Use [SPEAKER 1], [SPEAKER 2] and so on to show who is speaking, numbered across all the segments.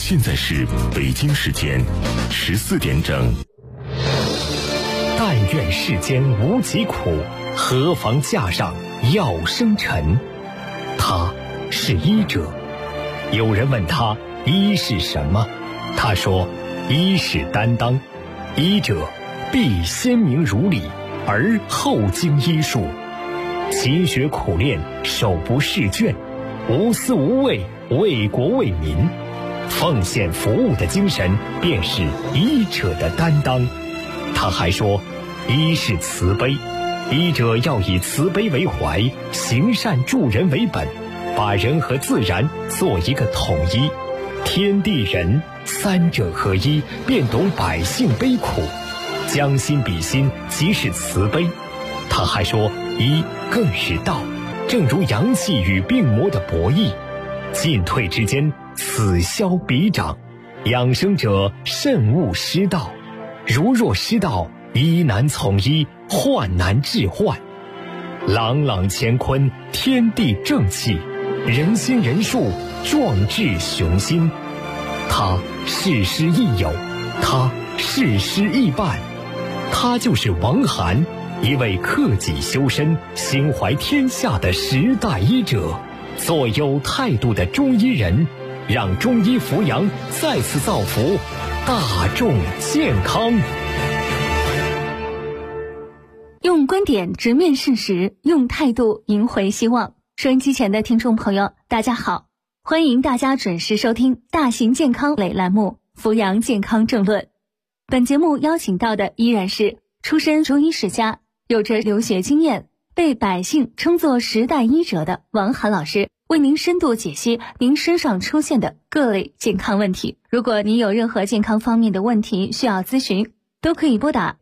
[SPEAKER 1] 现在是北京时间14点整。
[SPEAKER 2] 但愿世间无疾苦，何妨架上药生尘。他是医者。有人问他医是什么，他说医是担当。医者必先明如理，而后经医术，勤学苦练，手不释卷，无私无畏，为国为民，奉献服务的精神便是医者的担当。他还说医是慈悲，医者要以慈悲为怀，行善助人为本，把人和自然做一个统一，天地人三者合一，便懂百姓悲苦，将心比心，即是慈悲。他还说医更是道，正如阳气与病魔的博弈，进退之间，此消彼长，养生者慎勿失道，如若失道，医难从医，患难治患。朗朗乾坤，天地正气，人心人术，壮志雄心。他事师亦友，他事师亦伴，他就是王涵，一位克己修身、心怀天下的时代医者，做有态度的中医人，让中医扶阳再次造福大众健康。
[SPEAKER 3] 用观点直面事实，用态度赢回希望。收音机前的听众朋友，大家好，欢迎大家准时收听大型健康类栏目《扶阳健康政论》。本节目邀请到的依然是出身中医世家，有着留学经验，被百姓称作时代医者的王涵老师，为您深度解析您身上出现的各类健康问题。如果您有任何健康方面的问题需要咨询，都可以拨打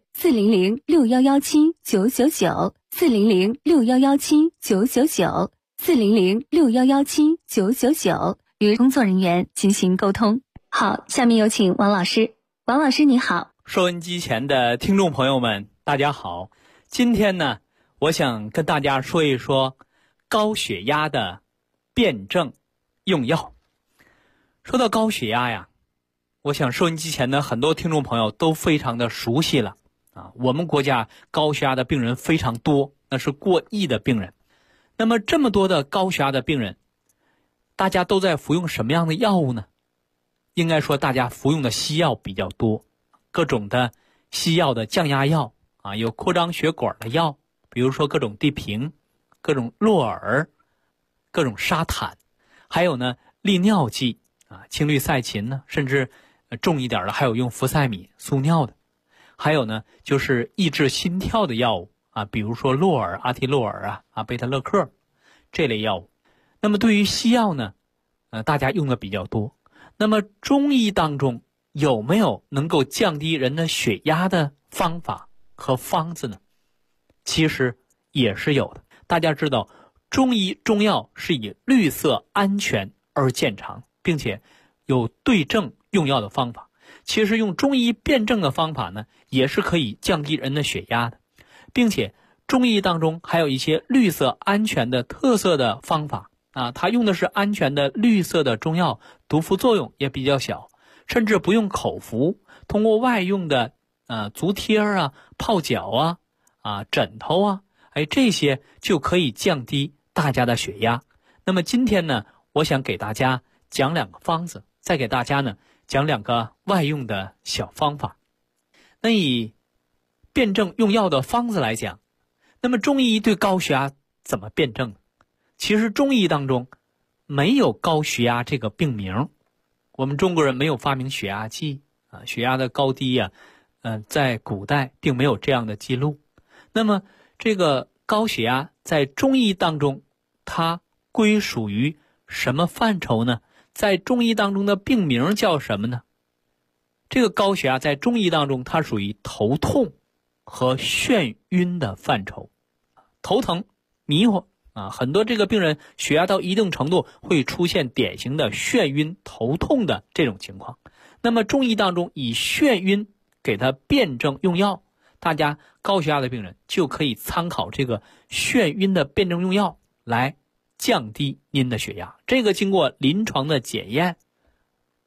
[SPEAKER 3] 400-6117-999，400-6117-999，400-6117-999，与工作人员进行沟通。好，下面有请王老师。王老师你好。
[SPEAKER 4] 收音机前的听众朋友们，大家好。今天呢，我想跟大家说一说高血压的辩证用药。说到高血压呀，我想收音机前的很多听众朋友都非常的熟悉了啊。我们国家高血压的病人非常多，那是过亿的病人。那么这么多的高血压的病人，大家都在服用什么样的药物呢？应该说大家服用的西药比较多，各种的西药的降压药啊，有扩张血管的药，比如说各种地平、各种洛尔、各种沙坦，还有呢利尿剂啊，氢氯噻嗪呢，甚至重一点的还有用氟塞米速尿的，还有呢就是抑制心跳的药物啊，比如说洛尔、阿替洛尔啊、贝塔勒克这类药物。那么对于西药呢，大家用的比较多。那么中医当中有没有能够降低人的血压的方法和方子呢？其实也是有的。大家知道，中医中药是以绿色、安全而见长，并且有对症用药的方法。其实用中医辩证的方法呢，也是可以降低人的血压的，并且中医当中还有一些绿色、安全的特色的方法啊，它用的是安全的绿色的中药，毒副作用也比较小，甚至不用口服，通过外用的足贴啊、泡脚啊、枕头啊，这些就可以降低大家的血压。那么今天呢，我想给大家讲两个方子，再给大家呢讲两个外用的小方法。那以辩证用药的方子来讲，那么中医对高血压怎么辩证？其实中医当中没有高血压这个病名，我们中国人没有发明血压计啊，血压的高低在古代并没有这样的记录。那么这个高血压在中医当中，它归属于什么范畴呢？在中医当中的病名叫什么呢？这个高血压在中医当中，它属于头痛和眩晕的范畴。头疼、迷糊啊，很多这个病人血压到一定程度会出现典型的眩晕、头痛的这种情况。那么中医当中以眩晕给他辩证用药，大家高血压的病人就可以参考这个眩晕的辩证用药来降低您的血压。这个经过临床的检验，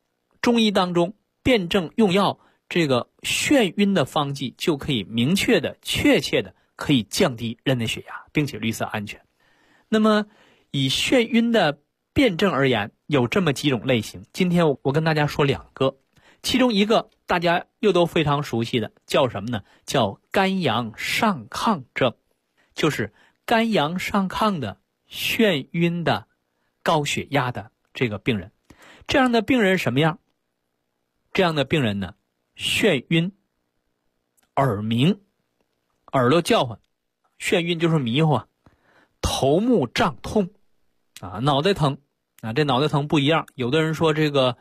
[SPEAKER 4] 中医当中辨证用药，这个眩晕的方剂就可以明确的、确切的可以降低人的血压，并且绿色安全。那么以眩晕的辨证而言，有这么几种类型。今天我跟大家说2个，其中一个大家又都非常熟悉的，叫什么呢？叫肝阳上亢症，就是肝阳上亢的眩晕的高血压的这个病人。这样的病人什么样？这样的病人呢，眩晕、耳鸣，耳朵叫唤，眩晕就是迷糊，头目胀痛啊，脑袋疼啊。这脑袋疼不一样，有的人说这个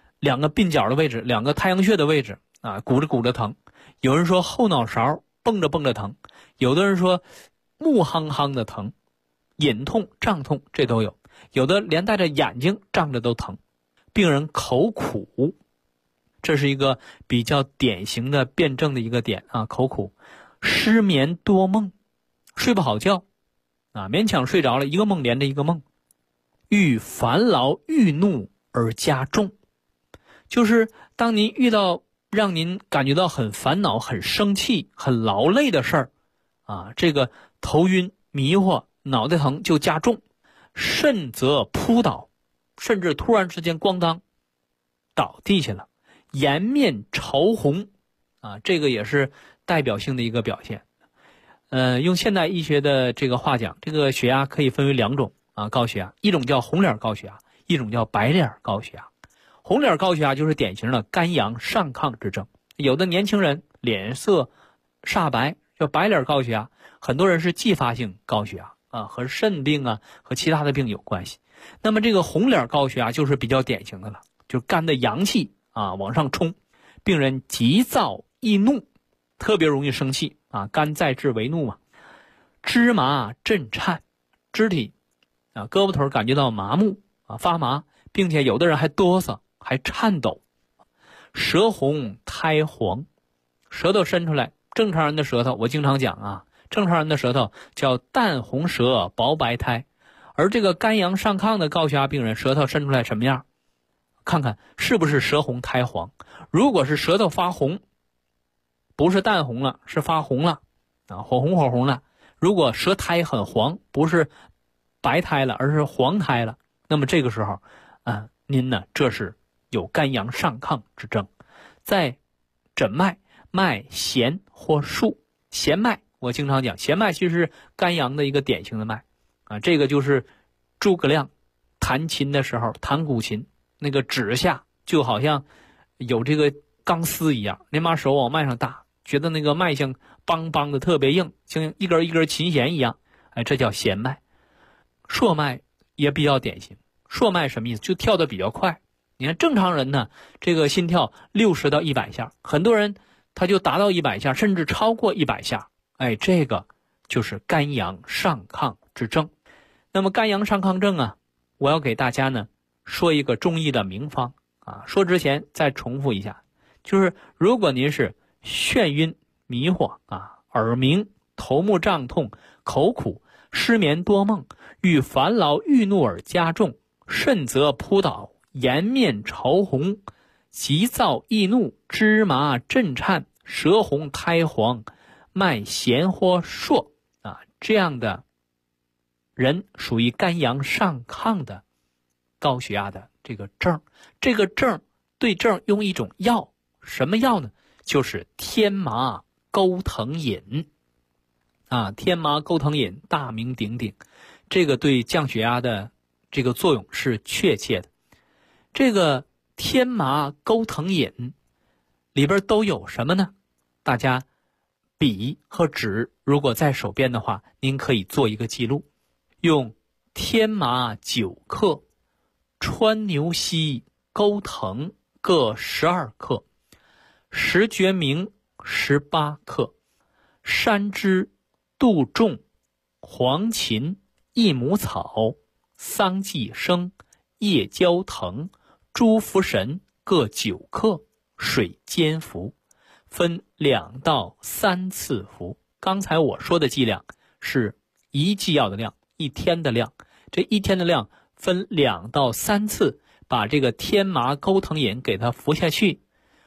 [SPEAKER 4] 2个鬓角的位置、2个太阳穴的位置啊，鼓着疼；有人说后脑勺蹦着疼；有的人说目夯夯的疼，隐痛、胀痛，这都有；有的连带着眼睛胀着都疼。病人口苦，这是一个比较典型的辨证的一个点啊，口苦。失眠多梦，睡不好觉啊，勉强睡着了，一个梦连着一个梦。遇烦劳郁怒而加重，就是当您遇到让您感觉到很烦恼、很生气、很劳累的事儿啊，这个头晕、迷糊、脑袋疼就加重，甚则扑倒，甚至突然之间咣当倒地下了，颜面潮红啊，这个也是代表性的一个表现。用现代医学的这个话讲，这个血压可以分为2种啊，高血压，一种叫红脸高血压，一种叫白脸高血压。红脸高血压就是典型的肝阳上亢之症，有的年轻人脸色煞白，叫白脸高血压。很多人是继发性高血压啊，和肾病啊和其他的病有关系。那么这个红脸高血压就是比较典型的了，就肝的阳气啊往上冲，病人急躁易怒，特别容易生气啊，肝在志为怒嘛。肢麻震颤，肢体啊胳膊腿感觉到麻木啊发麻，并且有的人还哆嗦还颤抖。舌红苔黄，舌头伸出来，正常人的舌头我经常讲啊，正常人的舌头叫淡红舌薄白苔，而这个肝阳上亢的高血压病人舌头伸出来什么样？看看是不是舌红苔黄。如果是舌头发红，不是淡红了，是发红了啊，火红了。如果舌苔很黄，不是白苔了，而是黄苔了，那么这个时候您呢这是有肝阳上亢之症。再诊脉，脉弦或数。弦脉我经常讲，弦脉其实是肝阳的一个典型的脉啊，这个就是诸葛亮弹琴的时候，弹古琴那个指下就好像有这个钢丝一样，您把手往脉上搭，觉得那个脉象梆梆的特别硬，像一根一根琴弦一样，这叫弦脉。硕脉也比较典型，硕脉什么意思？就跳得比较快。你看正常人呢，这个心跳60到100下，很多人他就达到100下，甚至超过100下，这个就是肝阳上亢之症。那么肝阳上亢症啊，我要给大家呢说一个中医的名方啊。说之前再重复一下，就是如果您是眩晕、迷糊啊、耳鸣、头目胀痛、口苦、失眠多梦、遇烦劳郁怒而加重，甚则扑倒、颜面潮红、急躁易怒、肢麻震颤、舌红苔黄、脉弦或硕啊，这样的人属于肝阳上亢的高血压的这个症。这个症对症用一种药，什么药呢？就是天麻钩藤饮啊，天麻钩藤饮大名鼎鼎，这个对降血压的这个作用是确切的。这个天麻钩藤饮里边都有什么呢？大家笔和纸如果在手边的话，您可以做一个记录。用天麻9克，川牛膝、钩藤各12克，石决明18克，山栀、杜仲、黄芩、益母草、桑寄生、夜交藤、猪茯神各9克，水煎服，分2到3次服。刚才我说的剂量是一剂药的量，一天的量，这一天的量分2到3次， 把这个天麻钩藤饮给它服下去，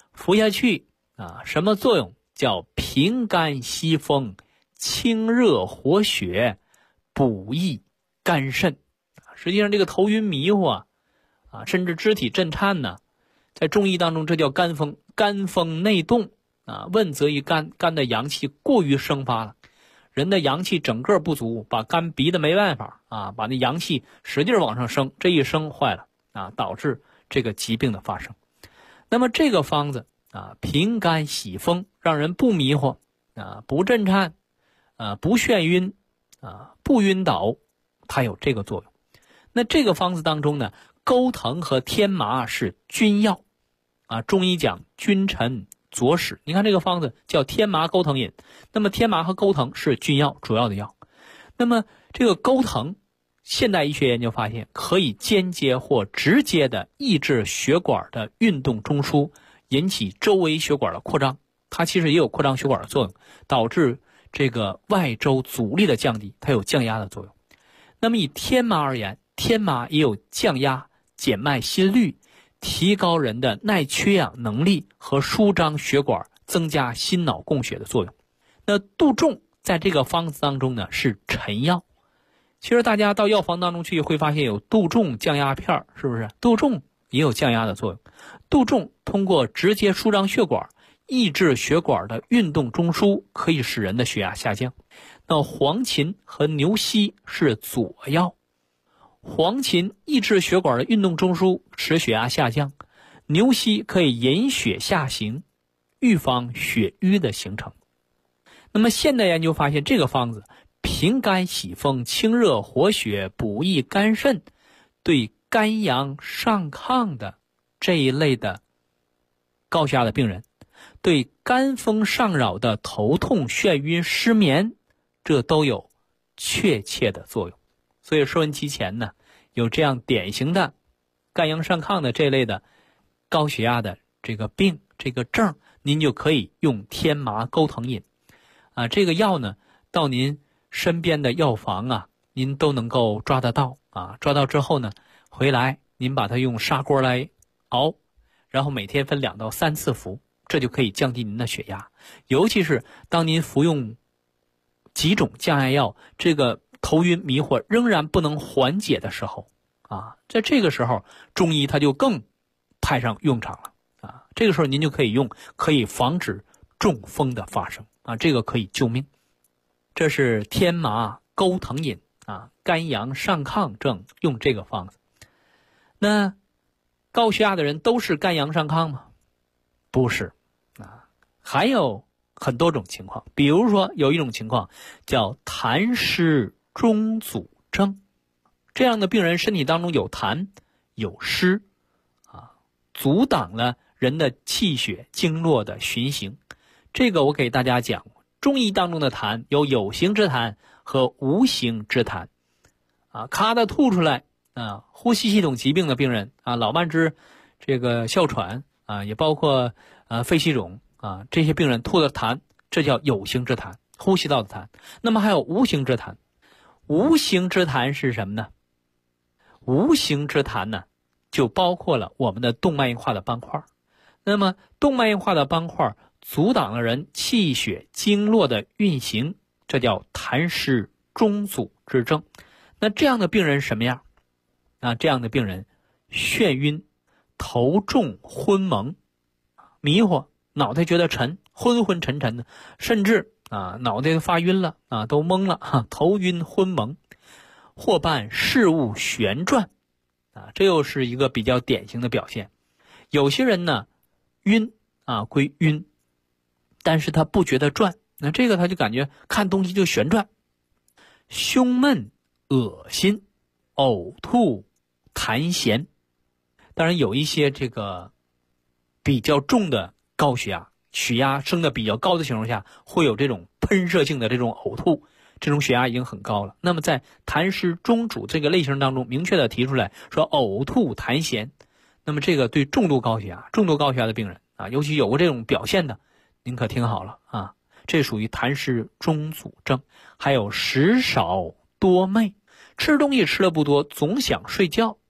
[SPEAKER 4] 什么作用？叫平肝息风、清热活血、补益肝肾。实际上这个头晕迷糊甚至肢体震颤呢，在中医当中这叫肝风，肝风内动问责于肝，肝的阳气过于生发了，人的阳气整个不足，把肝逼得没办法把那阳气使劲往上升，这一升坏了导致这个疾病的发生。那么这个方子平肝息风，让人不迷糊不震颤不眩晕不晕倒，它有这个作用。那这个方子当中呢，钩藤和天麻是君药中医讲君臣佐使。你看这个方子叫天麻钩藤饮，那么天麻和钩藤是君药，主要的药。那么这个钩藤，现代医学研究发现可以间接或直接的抑制血管的运动中枢，引起周围血管的扩张，它其实也有扩张血管的作用，导致这个外周阻力的降低，它有降压的作用。那么以天麻而言，天麻也有降压、减慢心率、提高人的耐缺氧能力和舒张血管、增加心脑供血的作用。那杜仲在这个方子当中呢是臣药。其实大家到药房当中去会发现有杜仲降压片，是不是？杜仲也有降压的作用。杜仲通过直接舒张血管，抑制血管的运动中枢，可以使人的血压下降。那黄芩和牛膝是佐药。黄芩抑制血管的运动中枢，使血压下降；牛膝可以引血下行，预防血瘀的形成。那么现代研究发现，这个方子平肝息风、清热活血、补益肝肾，对肝阳上亢的这一类的高血压的病人，对肝风上扰的头痛、眩晕、失眠，这都有确切的作用。所以收音机前呢，有这样典型的肝阳上亢的这类的高血压的这个病这个症，您就可以用天麻钩藤饮这个药呢，到您身边的药房您都能够抓得到抓到之后呢，回来您把它用砂锅来熬，然后每天分2到3次服，这就可以降低您的血压。尤其是当您服用几种降压药，这个头晕迷惑仍然不能缓解的时候在这个时候中医它就更派上用场了这个时候您就可以用，可以防止中风的发生这个可以救命。这是天麻钩藤饮肝阳上亢症用这个方子。那高血压的人都是肝阳上亢吗？不是还有很多种情况。比如说有一种情况叫痰湿中阻症，这样的病人身体当中有痰有湿阻挡了人的气血经络的循行。这个我给大家讲，中医当中的痰有形之痰和无形之痰咔的吐出来呼吸系统疾病的病人老慢支这个哮喘也包括肺气肿这些病人吐的痰，这叫有形之痰，呼吸道的痰。那么还有无形之痰。无形之痰是什么呢？无形之痰呢，就包括了我们的动脉硬化的斑块。那么动脉硬化的斑块阻挡了人气血经络的运行，这叫痰湿中阻之症。那这样的病人什么样这样的病人眩晕、头重、昏蒙、迷糊，脑袋觉得沉，昏昏沉沉的，甚至脑袋发晕了都懵了头晕昏蒙，或伴事物旋转这又是一个比较典型的表现。有些人呢晕归晕，但是他不觉得转，那这个他就感觉看东西就旋转。胸闷、恶心、呕吐、痰涎。当然有一些这个比较重的高血压，血压升得比较高的情况下，会有这种喷射性的这种呕吐，这种血压已经很高了。那么在痰湿中阻这个类型当中明确的提出来说呕吐痰涎，那么这个对重度高血压的病人尤其有过这种表现的，您可听好了这属于痰湿中阻症。还有食少多寐，吃东西吃的不多，总想睡觉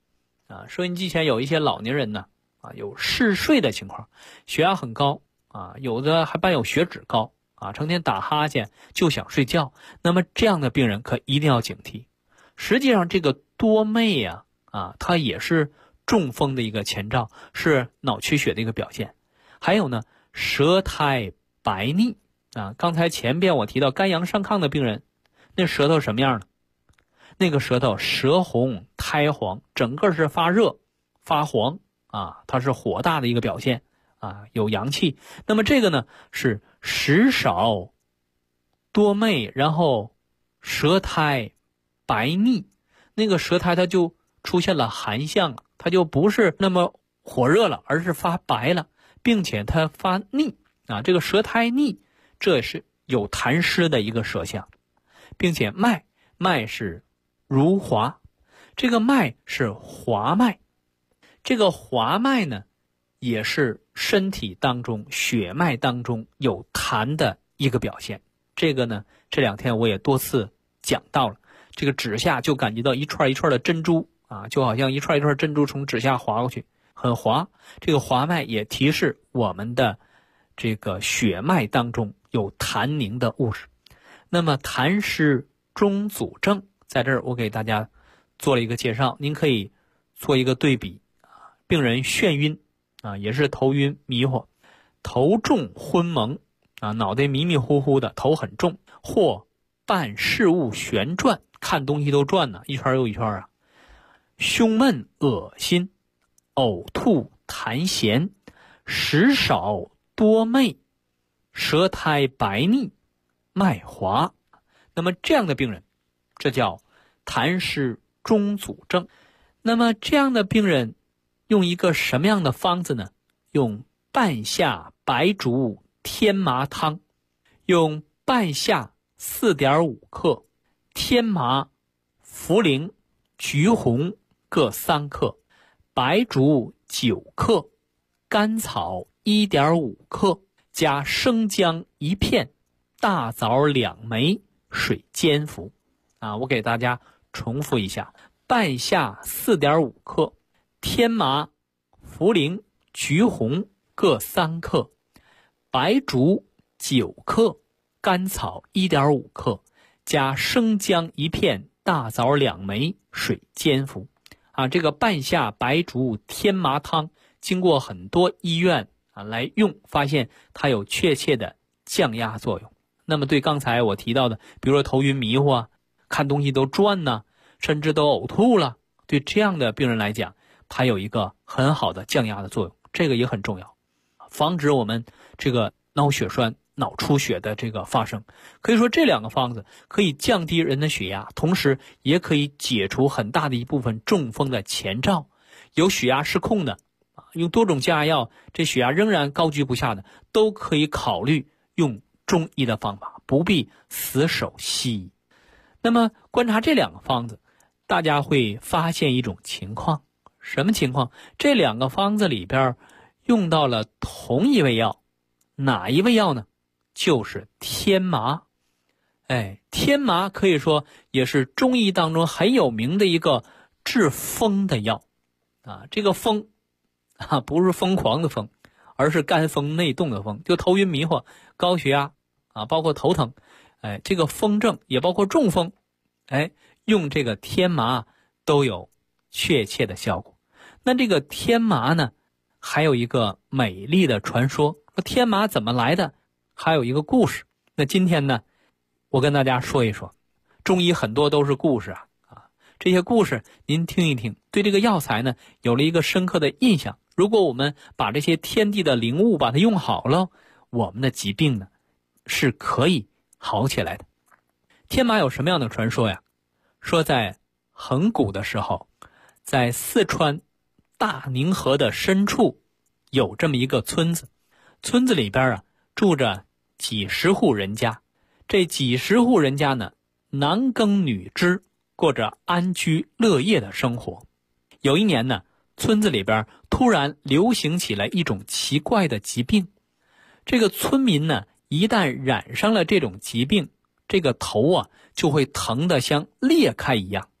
[SPEAKER 4] 收音机前有一些老年人呢，有嗜睡的情况，血压很高有的还伴有血脂高成天打哈欠就想睡觉，那么这样的病人可一定要警惕。实际上这个多寐它也是中风的一个前兆，是脑缺血的一个表现。还有呢，舌苔白腻刚才前边我提到肝阳上亢的病人，那舌头什么样呢？那个舌头舌红苔黄，整个是发热发黄它是火大的一个表现有阳气。那么这个呢是食少多寐，然后舌苔白腻，那个舌苔它就出现了寒象了，它就不是那么火热了，而是发白了，并且它发腻这个舌苔腻，这也是有痰湿的一个舌象。并且脉是如滑，这个脉是滑脉，这个滑脉呢也是身体当中血脉当中有痰的一个表现。这个呢这2天我也多次讲到了，这个指下就感觉到一串一串的珍珠就好像一串一串珍珠从指下滑过去，很滑。这个滑脉也提示我们的这个血脉当中有痰凝的物质。那么痰湿中阻症，在这儿我给大家做了一个介绍，您可以做一个对比病人眩晕也是头晕迷惑，头重昏蒙脑袋迷迷糊糊的，头很重，或伴事物旋转，看东西都转一圈又一圈胸闷恶心，呕吐痰涎，食少多寐，舌苔白腻，脉滑。那么这样的病人，这叫痰湿中阻症。那么这样的病人用一个什么样的方子呢？用半夏白术天麻汤，用半夏 4.5 克，天麻、茯苓、橘红各3克，白术9克，甘草 1.5 克，加生姜1片，大枣2枚，水煎服我给大家重复一下：半夏 4.5 克，天麻、茯苓、橘红各3克，白术9克，甘草 1.5 克，加生姜1片，大枣2枚，水煎服这个半夏白术天麻汤经过很多医院来用，发现它有确切的降压作用。那么对刚才我提到的，比如说头晕迷糊看东西都转甚至都呕吐了，对这样的病人来讲，它有一个很好的降压的作用，这个也很重要，防止我们这个脑血栓、脑出血的这个发生。可以说这2个方子可以降低人的血压，同时也可以解除很大的一部分中风的前兆。有血压失控的用多种降压药，这血压仍然高居不下的，都可以考虑用中医的方法，不必死守西医。那么观察这2个方子，大家会发现一种情况，什么情况？这2个方子里边用到了同一味药，哪一味药呢？就是天麻。天麻可以说也是中医当中很有名的一个治风的药这个风不是疯狂的疯，而是肝风内动的风，就头晕迷惑、高血压包括头疼这个风症也包括中风用这个天麻都有确切的效果。那这个天麻呢还有一个美丽的传说，天麻怎么来的还有一个故事。那今天呢我跟大家说一说，中医很多都是故事这些故事您听一听，对这个药材呢有了一个深刻的印象。如果我们把这些天地的灵物把它用好了，我们的疾病呢是可以好起来的。天麻有什么样的传说呀？说在很古的时候，在四川大宁河的深处有这么一个村子，村子里边住着几十户人家，这几十户人家呢男耕女织，过着安居乐业的生活。有一年呢，村子里边突然流行起来一种奇怪的疾病，这个村民呢一旦染上了这种疾病，这个头就会疼得像裂开一样，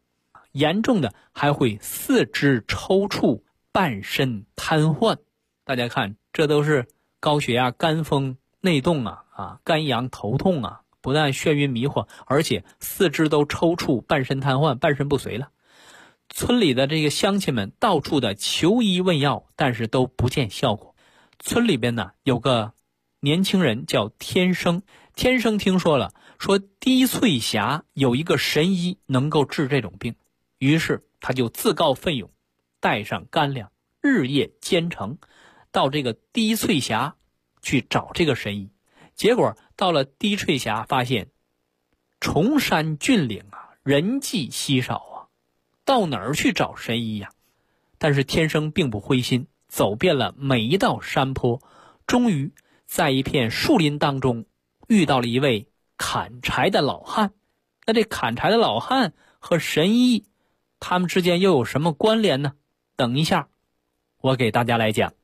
[SPEAKER 4] 严重的还会四肢抽搐、半身瘫痪。大家看，这都是高血压、肝风内动肝阳头痛不但眩晕迷惑，而且四肢都抽搐、半身瘫痪、半身不遂了。村里的这个乡亲们到处的求医问药，但是都不见效果。村里边呢有个年轻人叫天生，天生听说了，说低翠峡有一个神医能够治这种病，于是他就自告奋勇，带上干粮，日夜兼程，到这个低翠峡去找这个神医。结果到了低翠峡，发现崇山峻岭人迹稀少到哪儿去找神医但是天生并不灰心，走遍了每一道山坡，终于在一片树林当中遇到了一位砍柴的老汉。那这砍柴的老汉和神医，他们之间又有什么关联呢？等一下我给大家来讲。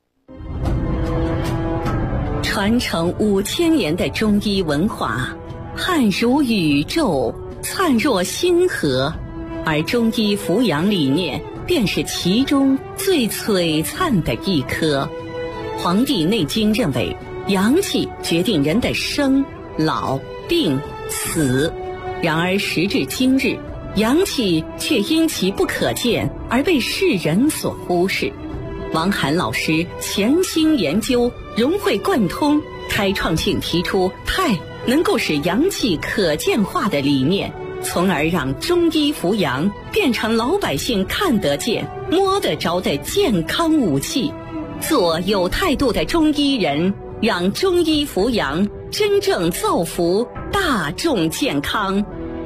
[SPEAKER 5] 传承5000年的中医文化，汉如宇宙，灿若星河，而中医扶阳理念便是其中最璀璨的一颗。黄帝内经认为，阳气决定人的生、老、病、死。然而时至今日，阳气却因其不可见而被世人所忽视。王涵老师潜心研究，融会贯通，开创性提出太能够使阳气可见化的理念，从而让中医扶阳变成老百姓看得见、摸得着的健康武器。做有态度的中医人，让中医扶阳真正造福大众健康。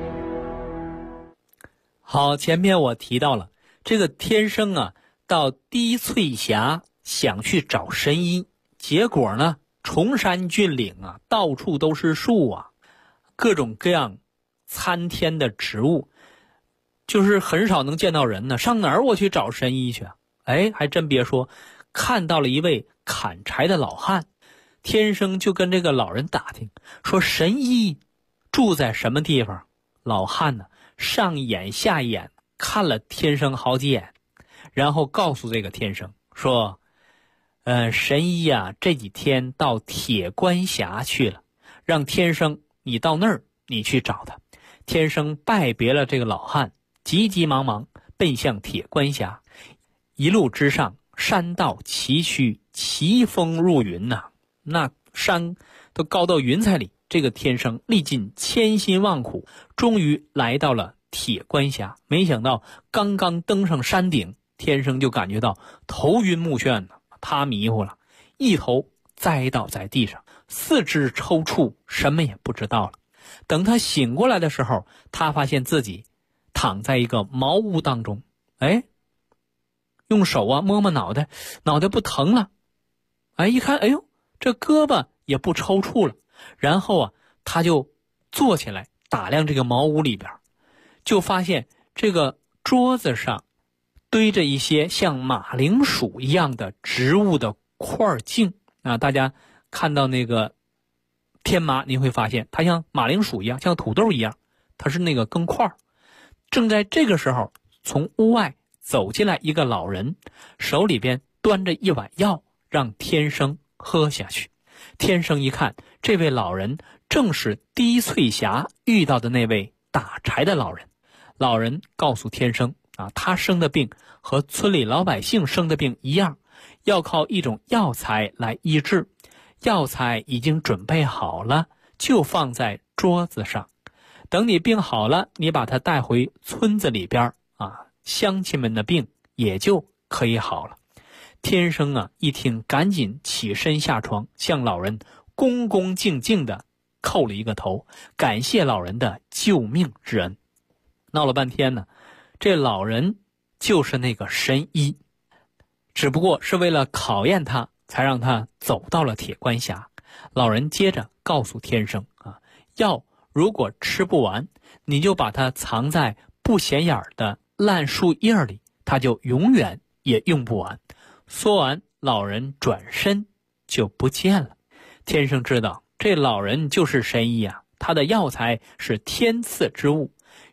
[SPEAKER 4] 好，前面我提到了这个天生到低翠峡想去找神医，结果呢，崇山峻岭到处都是树各种各样参天的植物，就是很少能见到人呢。上哪儿我去找神医去还真别说，看到了一位砍柴的老汉。天生就跟这个老人打听，说神医住在什么地方。老汉呢，上眼下眼看了天生好几眼，然后告诉这个天生说神医这几天到铁关峡去了，让天生你到那儿你去找他。天生拜别了这个老汉，急急忙忙奔向铁关峡。一路之上，山道崎岖，奇峰入云那山都高到云彩里。这个天生历尽千辛万苦，终于来到了铁关峡。没想到刚刚登上山顶，天生就感觉到头晕目眩他迷糊了，一头栽倒在地上，四肢抽搐，什么也不知道了。等他醒过来的时候，他发现自己躺在一个茅屋当中。用手摸摸脑袋，脑袋不疼了。一看，这胳膊也不抽搐了。然后他就坐起来打量这个茅屋里边，就发现这个桌子上堆着一些像马铃薯一样的植物的块茎大家看到那个天麻，你会发现它像马铃薯一样，像土豆一样，它是那个根块。正在这个时候，从屋外走进来一个老人，手里边端着一碗药，让天生喝下去。天生一看，这位老人正是低翠峡遇到的那位打柴的老人。老人告诉天生他生的病和村里老百姓生的病一样，要靠一种药材来医治。药材已经准备好了，就放在桌子上。等你病好了，你把它带回村子里边乡亲们的病也就可以好了。天生一听，赶紧起身下床，向老人恭恭敬敬地叩了一个头，感谢老人的救命之恩。闹了半天呢，这老人就是那个神医，只不过是为了考验他，才让他走到了铁关峡。老人接着告诉天生药如果吃不完，你就把它藏在不显眼的烂树叶里，它就永远也用不完。说完，老人转身就不见了。天生知道这老人就是神医他的药材是天赐之物，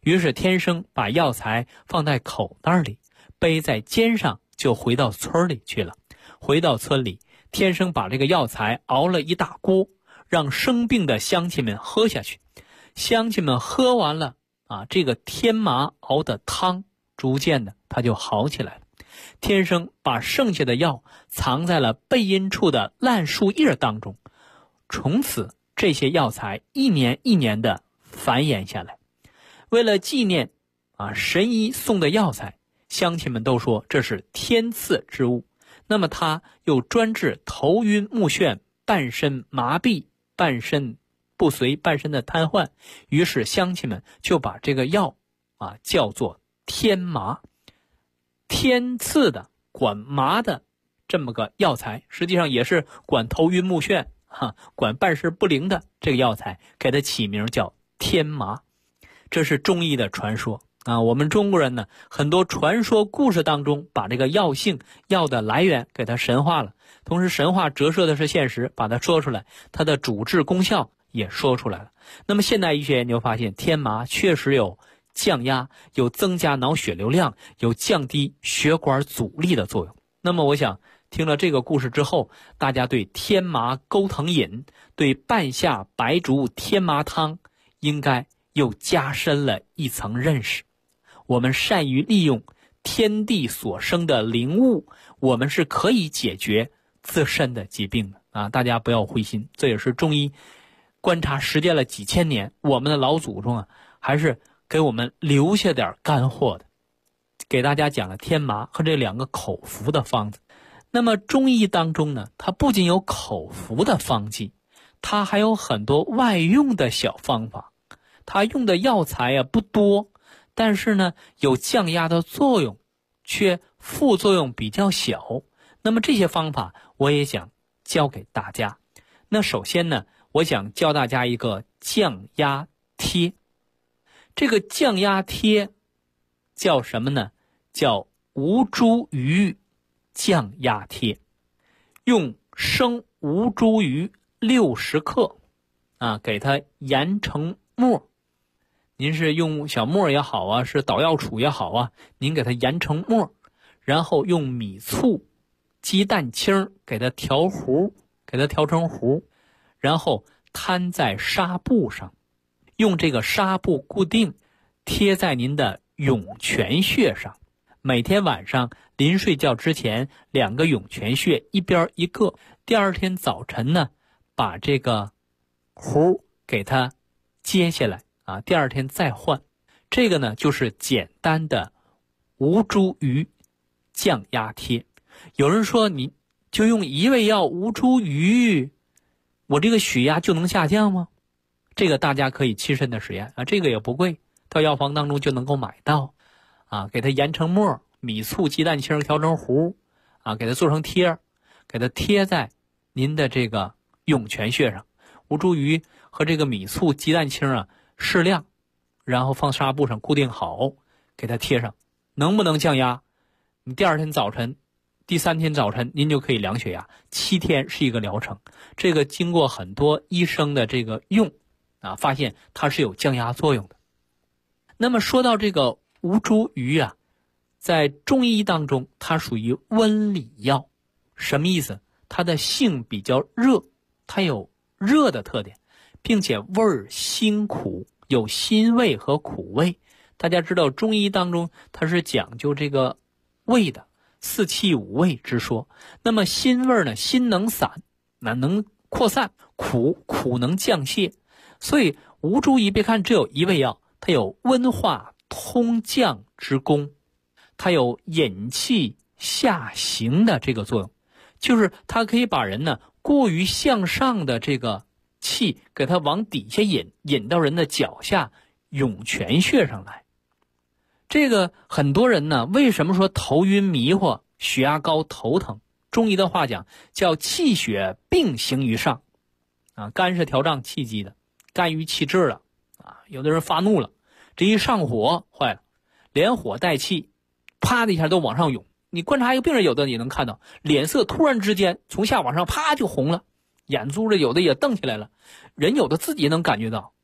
[SPEAKER 4] 于是天生把药材放在口袋里，背在肩上，就回到村里去了。回到村里，天生把这个药材熬了一大锅，让生病的乡亲们喝下去。乡亲们喝完了这个天麻熬的汤，逐渐的他就好起来了。天生把剩下的药藏在了背阴处的烂树叶当中，从此这些药材一年一年的繁衍下来。为了纪念神医送的药材，乡亲们都说这是天赐之物。那么他又专治头晕目眩、半身麻痹、半身不遂、半身的瘫痪，于是乡亲们就把这个药叫做天麻。天赐的管麻的这么个药材，实际上也是管头晕目眩管半身不灵的这个药材，给它起名叫天麻。这是中医的传说我们中国人呢，很多传说故事当中把这个药性、药的来源给它神化了，同时神话折射的是现实，把它说出来，它的主治功效也说出来了。那么现代医学研究发现，天麻确实有降压，有增加脑血流量，有降低血管阻力的作用。那么我想听了这个故事之后，大家对天麻钩藤饮、对半夏白术天麻汤应该又加深了一层认识。我们善于利用天地所生的灵物，我们是可以解决自身的疾病的大家不要灰心，这也是中医观察实践了几千年，我们的老祖宗还是给我们留下点干货的，给大家讲了天麻和这2个口服的方子。那么中医当中呢，它不仅有口服的方剂，它还有很多外用的小方法。它用的药材不多，但是呢有降压的作用，却副作用比较小。那么这些方法我也想教给大家。那首先呢，我想教大家一个降压贴。这个降压贴叫什么呢？叫吴茱萸降压贴。用生吴茱萸60克给它研成末。您是用小末也好是捣药杵也好您给它研成末，然后用米醋、鸡蛋清给它调糊，给它调成糊，然后摊在纱布上，用这个纱布固定，贴在您的涌泉穴上。每天晚上临睡觉之前，2个涌泉穴一边一个。第二天早晨呢，把这个糊给它揭下来第二天再换。这个呢就是简单的吴茱萸降压贴。有人说你就用1味药吴茱萸，我这个血压就能下降吗？这个大家可以亲身的实验这个也不贵，到药房当中就能够买到给它研成末，米醋鸡蛋清调成糊给它做成贴，给它贴在您的这个涌泉穴上。吴茱萸和这个米醋鸡蛋清适量，然后放纱布上固定好，给它贴上。能不能降压？你第二天早晨、第3天早晨您就可以量血压，7天是一个疗程。这个经过很多医生的这个用发现它是有降压作用的。那么说到这个吴茱萸在中医当中它属于温里药。什么意思？它的性比较热，它有热的特点，并且味儿辛苦，有辛味和苦味。大家知道中医当中它是讲究这个味的，4气5味之说。那么辛味呢，辛能散，能扩散；苦能降泻。所以吴茱萸别看只有1味药，它有温化通降之功，它有引气下行的这个作用，就是它可以把人呢过于向上的这个气给它往底下引到人的脚下涌泉穴上来。这个很多人呢，为什么说头晕迷惑、血压高、头疼？中医的话讲叫气血并行于上肝是调胀气机的，肝郁气滞了有的人发怒了，这一上火坏了，连火带气啪的一下都往上涌。你观察一个病人，有的你能看到脸色突然之间从下往上啪就红了，眼珠子有的也瞪起来了，人有的自己能感觉到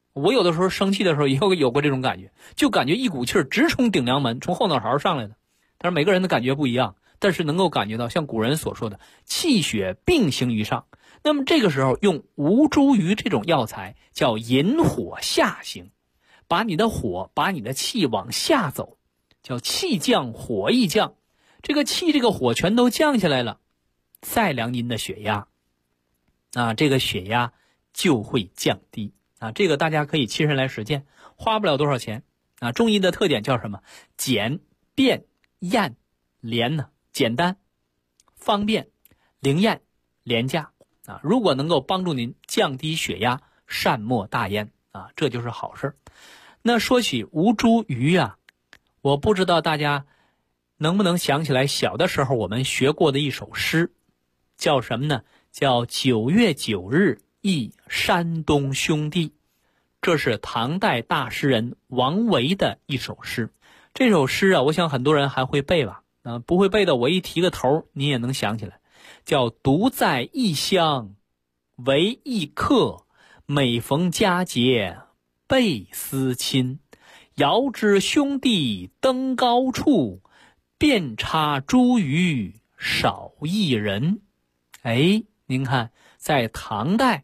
[SPEAKER 4] 我有的时候生气的时候也有过这种感觉，就感觉一股气儿直冲顶梁门，从后脑勺上来的。但是每个人的感觉不一样，但是能够感觉到像古人所说的气血并行于上。那么这个时候用吴茱萸这种药材叫引火下行，把你的火把你的气往下走，叫气降火亦降，这个气这个火全都降下来了，再量您的血压啊，这个血压就会降低啊。这个大家可以亲身来实践，花不了多少钱啊。中医的特点叫什么？简便验廉呢，简单方便灵验廉价啊。如果能够帮助您降低血压，善莫大焉啊，这就是好事。那说起吴茱萸啊，我不知道大家能不能想起来小的时候我们学过的一首诗，叫什么呢？叫9月9日忆山东兄弟。这是唐代大诗人王维的一首诗。这首诗啊，我想很多人还会背吧，不会背的我一提个头你也能想起来，叫独在异乡为异客，每逢佳节倍思亲。遥知兄弟登高处，遍插茱萸少一人。哎，您看在唐代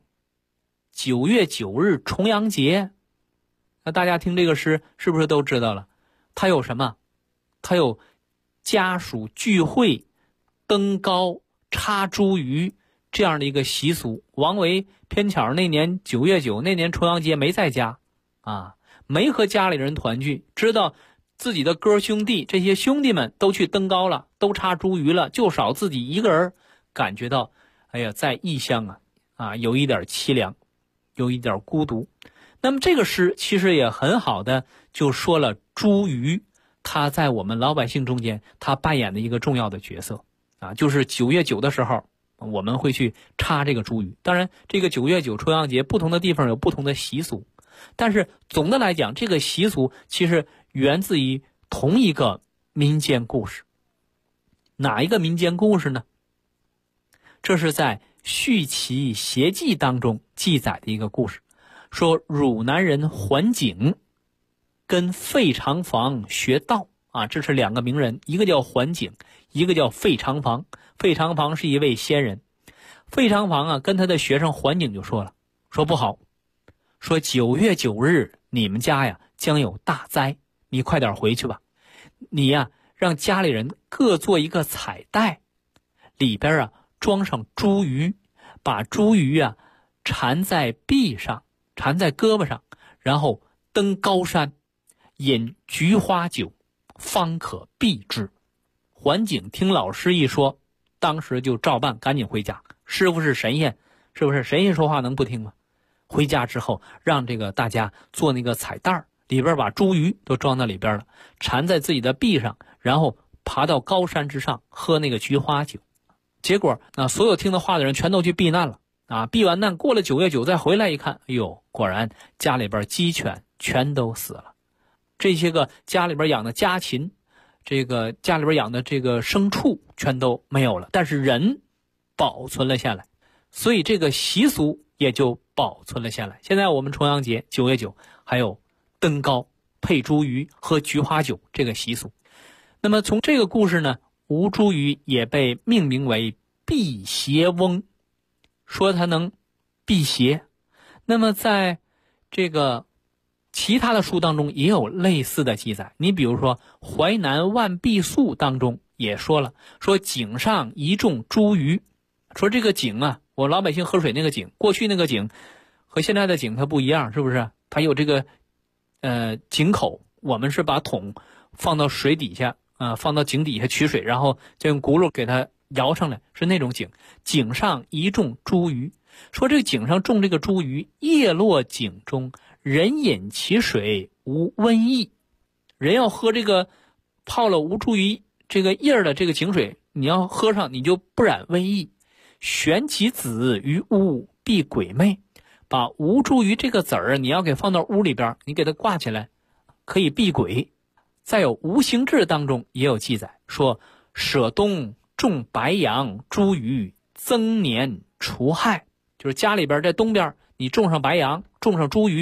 [SPEAKER 4] 9月9日重阳节，那大家听这个诗是不是都知道了？它有什么？它有家属聚会登高插茱萸这样的一个习俗。王维偏巧那年9月9那年重阳节没在家啊，没和家里人团聚，知道自己的哥兄弟这些兄弟们都去登高了，都插茱萸了，就少自己一个人，感觉到哎呀在异乡啊有一点凄凉，有一点孤独。那么这个诗其实也很好的就说了茱萸它在我们老百姓中间它扮演的一个重要的角色啊，就是9月9的时候我们会去插这个茱萸。当然这个9月9重阳节不同的地方有不同的习俗，但是总的来讲这个习俗其实源自于同一个民间故事。哪一个民间故事呢？这是在《续齐谐记》当中记载的一个故事，说汝南人桓景跟费长房学道啊，这是两个名人，一个叫桓景，一个叫费长房。费长房是一位仙人。费长房啊跟他的学生桓景就说了，说不好，说9月9日你们家呀将有大灾，你快点回去吧。你呀让家里人各做一个彩带，里边啊装上茱萸，把茱萸啊缠在臂上，缠在胳膊上，然后登高山，饮菊花酒，方可避之。桓景听老师一说，当时就照办，赶紧回家。师傅是神仙，是不是？神仙说话能不听吗？回家之后让这个大家做那个彩带，里边把茱萸都装到里边了，缠在自己的臂上，然后爬到高山之上喝那个菊花酒。结果所有听了话的人全都去避难了啊！避完难过了9月9再回来一看，哎呦，果然家里边鸡犬全都死了，这些个家里边养的家禽，这个家里边养的这个牲畜全都没有了，但是人保存了下来，所以这个习俗也就保存了下来。现在我们重阳节9月9还有登高配茱萸喝菊花酒这个习俗。那么从这个故事呢，吴茱萸也被命名为辟邪翁，说它能辟邪。那么在这个其他的书当中也有类似的记载，你比如说《淮南万毕宿》当中也说了，说井上一种茱萸，说这个井啊，我老百姓喝水那个井，过去那个井和现在的井它不一样，是不是？它有这个井口，我们是把桶放到水底下放到井底下取水，然后再用轱辘给它摇上来，是那种井。井上一种茱萸，说这个井上种这个茱萸，叶落井中，人饮其水无瘟疫。人要喝这个泡了吴茱萸这个叶的这个井水，你要喝上你就不染瘟疫。悬其子于屋，避鬼魅。把吴茱萸这个籽儿你要给放到屋里边，你给它挂起来，可以避鬼。再有《无形志》当中也有记载，说舍东种白杨茱萸，增年除害。就是家里边在东边你种上白杨，种上茱萸，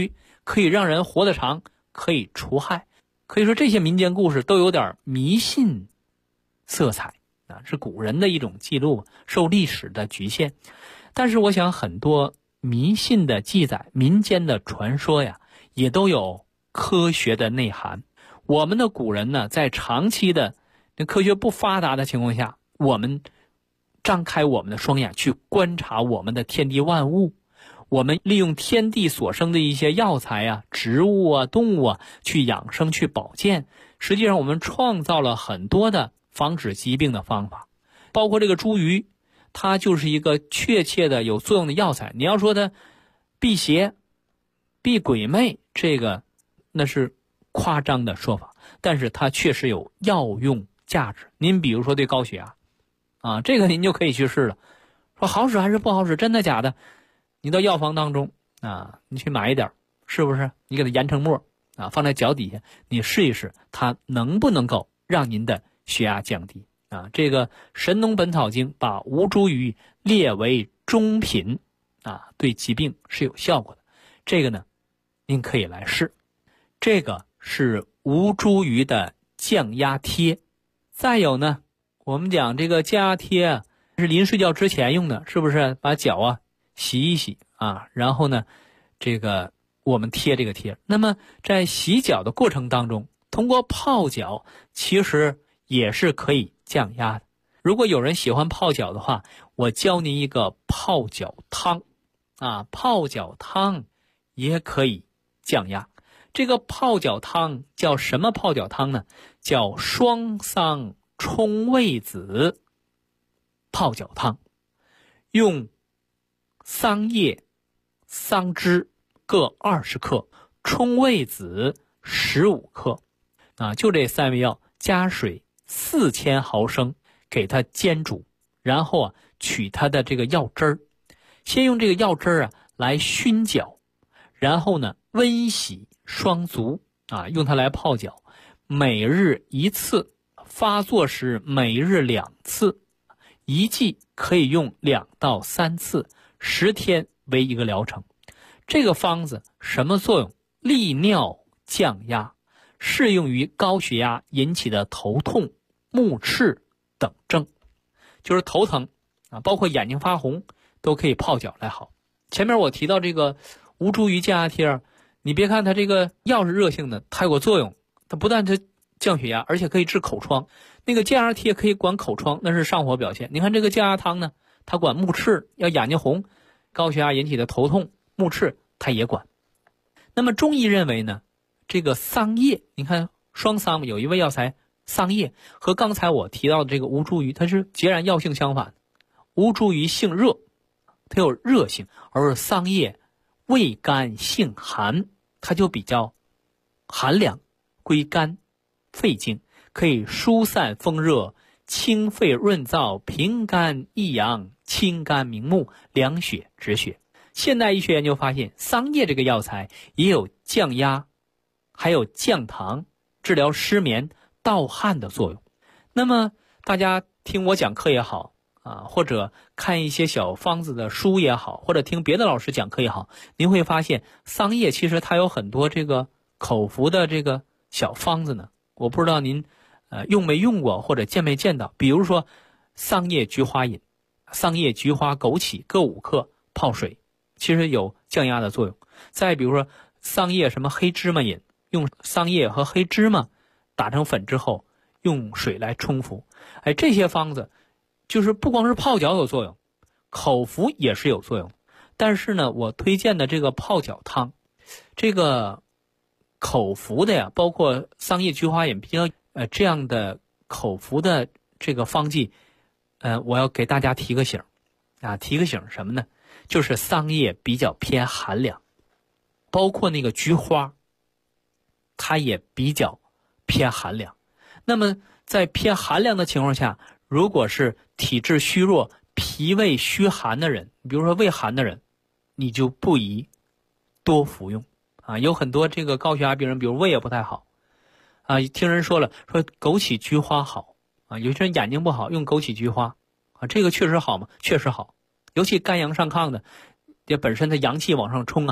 [SPEAKER 4] 可以让人活得长，可以除害。可以说这些民间故事都有点迷信色彩啊，是古人的一种记录，受历史的局限。但是我想很多迷信的记载、民间的传说呀，也都有科学的内涵。我们的古人呢，在长期的科学不发达的情况下，我们张开我们的双眼去观察我们的天地万物，我们利用天地所生的一些药材啊、植物啊、动物啊去养生、去保健。实际上我们创造了很多的防止疾病的方法，包括这个茱萸，它就是一个确切的有作用的药材。你要说它辟邪、避鬼魅，这个那是夸张的说法，但是它确实有药用价值。您比如说对高血压啊，这个您就可以去试了。说好使还是不好使，真的假的？你到药房当中啊，你去买一点，是不是？你给它研成末啊，放在脚底下，你试一试，它能不能够让您的血压降低啊？这个《神农本草经》把吴茱萸列为中品啊，对疾病是有效果的。这个呢，您可以来试。这个是吴茱萸的降压贴。再有呢，我们讲这个降压贴啊，是临睡觉之前用的，是不是？把脚啊洗一洗啊，然后呢，这个我们贴这个贴。那么在洗脚的过程当中，通过泡脚其实也是可以降压的。如果有人喜欢泡脚的话，我教您一个泡脚汤啊，泡脚汤也可以降压。这个泡脚汤叫什么泡脚汤呢？叫双桑冲味子泡脚汤。用桑叶、桑枝各20克，冲味子15克啊，就这3味药加水4000毫升，给它煎煮，然后啊取它的这个药汁儿，先用这个药汁儿啊来熏脚，然后呢温洗双足啊，用它来泡脚，每日1次，发作时每日2次，一剂可以用2到3次，10天为一个疗程。这个方子什么作用？利尿降压，适用于高血压引起的头痛、目赤等症，就是头疼啊，包括眼睛发红都可以泡脚来好。前面我提到这个吴茱萸降压贴，你别看它这个药是热性的，它有个作用，它不但是降血压，而且可以治口疮。那个降压贴可以管口疮，那是上火表现。你看这个降压汤呢，它管目赤，要眼睛红，高血压引起的头痛、目赤它也管。那么中医认为呢，这个桑叶，你看双桑有一味药材桑叶，和刚才我提到的这个吴茱萸，它是截然药性相反。吴茱萸性热，它有热性，而桑叶味甘性寒，它就比较寒凉，归肝肺经，可以疏散风热，清肺润燥，平肝益阳，清肝明目，凉血止血。现代医学研究发现，桑叶这个药材也有降压，还有降糖、治疗失眠、盗汗的作用。那么大家听我讲课也好啊，或者看一些小方子的书也好，或者听别的老师讲课也好，您会发现桑叶其实它有很多这个口服的这个小方子呢。我不知道您用没用过或者见没见到。比如说桑叶菊花饮，桑叶菊花枸杞各5克泡水，其实有降压的作用。再比如说桑叶什么黑芝麻饮，用桑叶和黑芝麻打成粉之后用水来冲服。这些方子就是不光是泡脚有作用，口服也是有作用。但是呢，我推荐的这个泡脚汤，这个口服的呀，包括桑叶菊花饮比较这样的口服的这个方剂，我要给大家提个醒啊，提个醒什么呢？就是桑叶比较偏寒凉，包括那个菊花，它也比较偏寒凉。那么在偏寒凉的情况下，如果是体质虚弱、脾胃虚寒的人，比如说胃寒的人，你就不宜多服用啊。有很多这个高血压病人，比如胃也不太好啊，听人说了，说枸杞菊花好啊，有些人眼睛不好用枸杞菊花啊，这个确实好吗？确实好，尤其肝阳上亢的，这本身的阳气往上冲啊，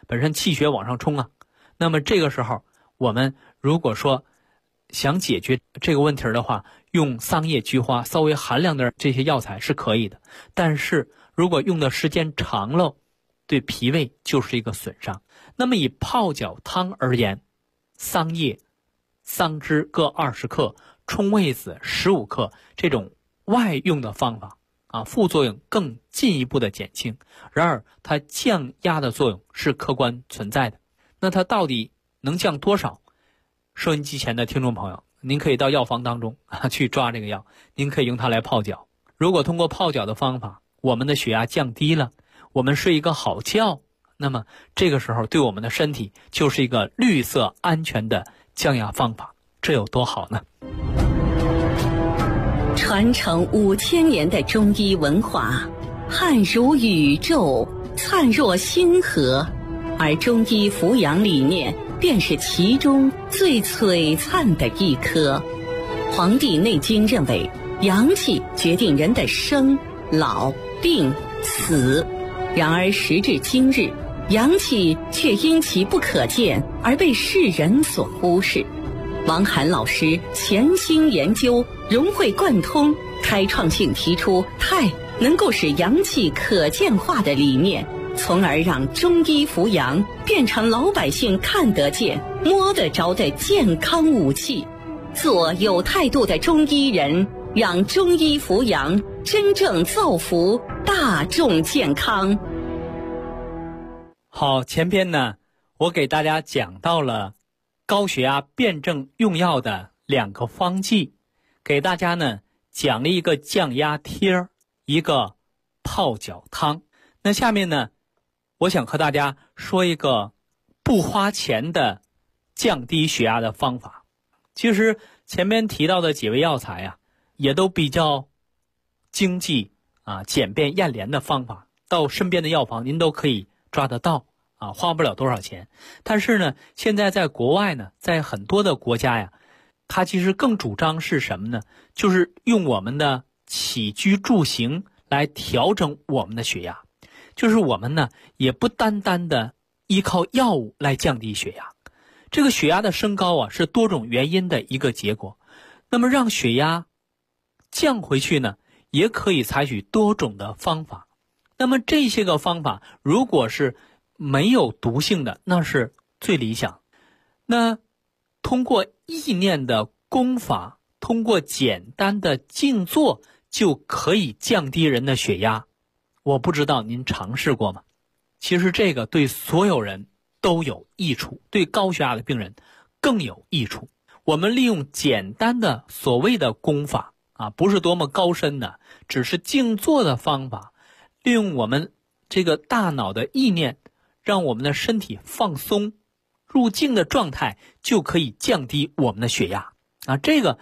[SPEAKER 4] 本身气血往上冲啊。那么这个时候，我们如果说想解决这个问题的话，用桑叶、菊花稍微寒凉的这些药材是可以的。但是如果用的时间长了，对脾胃就是一个损伤。那么以泡脚汤而言，桑叶、桑枝各20克，冲味子15克，这种外用的方法副作用更进一步的减轻。然而它降压的作用是客观存在的。那它到底能降多少？收音机前的听众朋友，您可以到药房当中去抓这个药，您可以用它来泡脚。如果通过泡脚的方法，我们的血压降低了，我们睡一个好觉，那么这个时候对我们的身体就是一个绿色安全的降压方法，这有多好呢？
[SPEAKER 5] 传承5000年的中医文化，汉如宇宙，灿若星河，而中医扶阳理念便是其中最璀璨的一颗。《黄帝内经》认为，阳气决定人的生、老、病、死。然而时至今日，阳气却因其不可见而被世人所忽视。王涵老师潜心研究，融会贯通，开创性提出太能够使阳气可见化的理念，从而让中医扶阳变成老百姓看得见、摸得着的健康武器。做有态度的中医人，让中医扶阳真正造福大众健康。
[SPEAKER 4] 好，前边呢，我给大家讲到了高血压辩证用药的2个方剂，给大家呢讲了一个降压贴，一个泡脚汤。那下面呢，我想和大家说一个不花钱的降低血压的方法。其实前面提到的几味药材也都比较经济简便验廉的方法，到身边的药房您都可以抓得到花不了多少钱。但是呢，现在在国外呢，在很多的国家它其实更主张是什么呢？就是用我们的起居住行来调整我们的血压，就是我们呢也不单单的依靠药物来降低血压。这个血压的升高是多种原因的一个结果。那么让血压降回去呢，也可以采取多种的方法。那么这些个方法如果是没有毒性的，那是最理想。那通过意念的功法，通过简单的静坐就可以降低人的血压。我不知道您尝试过吗？其实这个对所有人都有益处，对高血压的病人更有益处。我们利用简单的所谓的功法不是多么高深的，只是静坐的方法，利用我们这个大脑的意念，让我们的身体放松，入静的状态，就可以降低我们的血压这个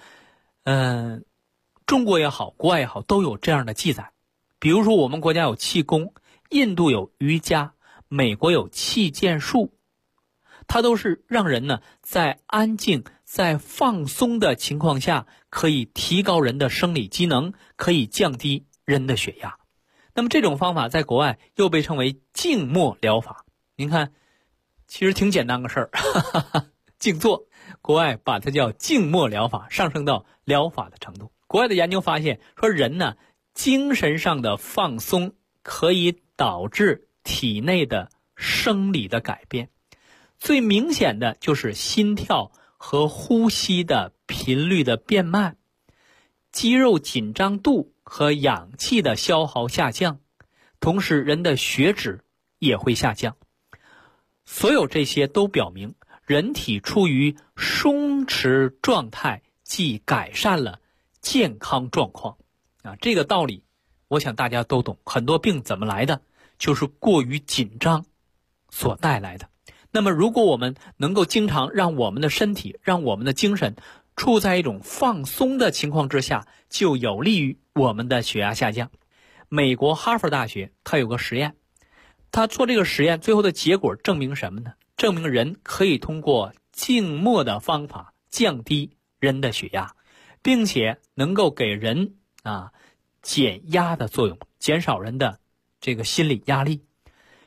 [SPEAKER 4] 中国也好，国外也好，都有这样的记载。比如说我们国家有气功，印度有瑜伽，美国有气剑术，它都是让人呢在安静、在放松的情况下，可以提高人的生理机能，可以降低人的血压。那么这种方法在国外又被称为静默疗法。您看，其实挺简单个事儿，静坐，国外把它叫静默疗法，上升到疗法的程度。国外的研究发现说，人呢精神上的放松可以导致体内的生理的改变，最明显的就是心跳和呼吸的频率的变慢，肌肉紧张度和氧气的消耗下降，同时人的血脂也会下降。所有这些都表明人体处于松弛状态，即改善了健康状况这个道理我想大家都懂。很多病怎么来的？就是过于紧张所带来的。那么如果我们能够经常让我们的身体，让我们的精神处在一种放松的情况之下，就有利于我们的血压下降。美国哈佛大学它有个实验，他做这个实验最后的结果证明什么呢？证明人可以通过静默的方法降低人的血压，并且能够给人减压的作用，减少人的这个心理压力。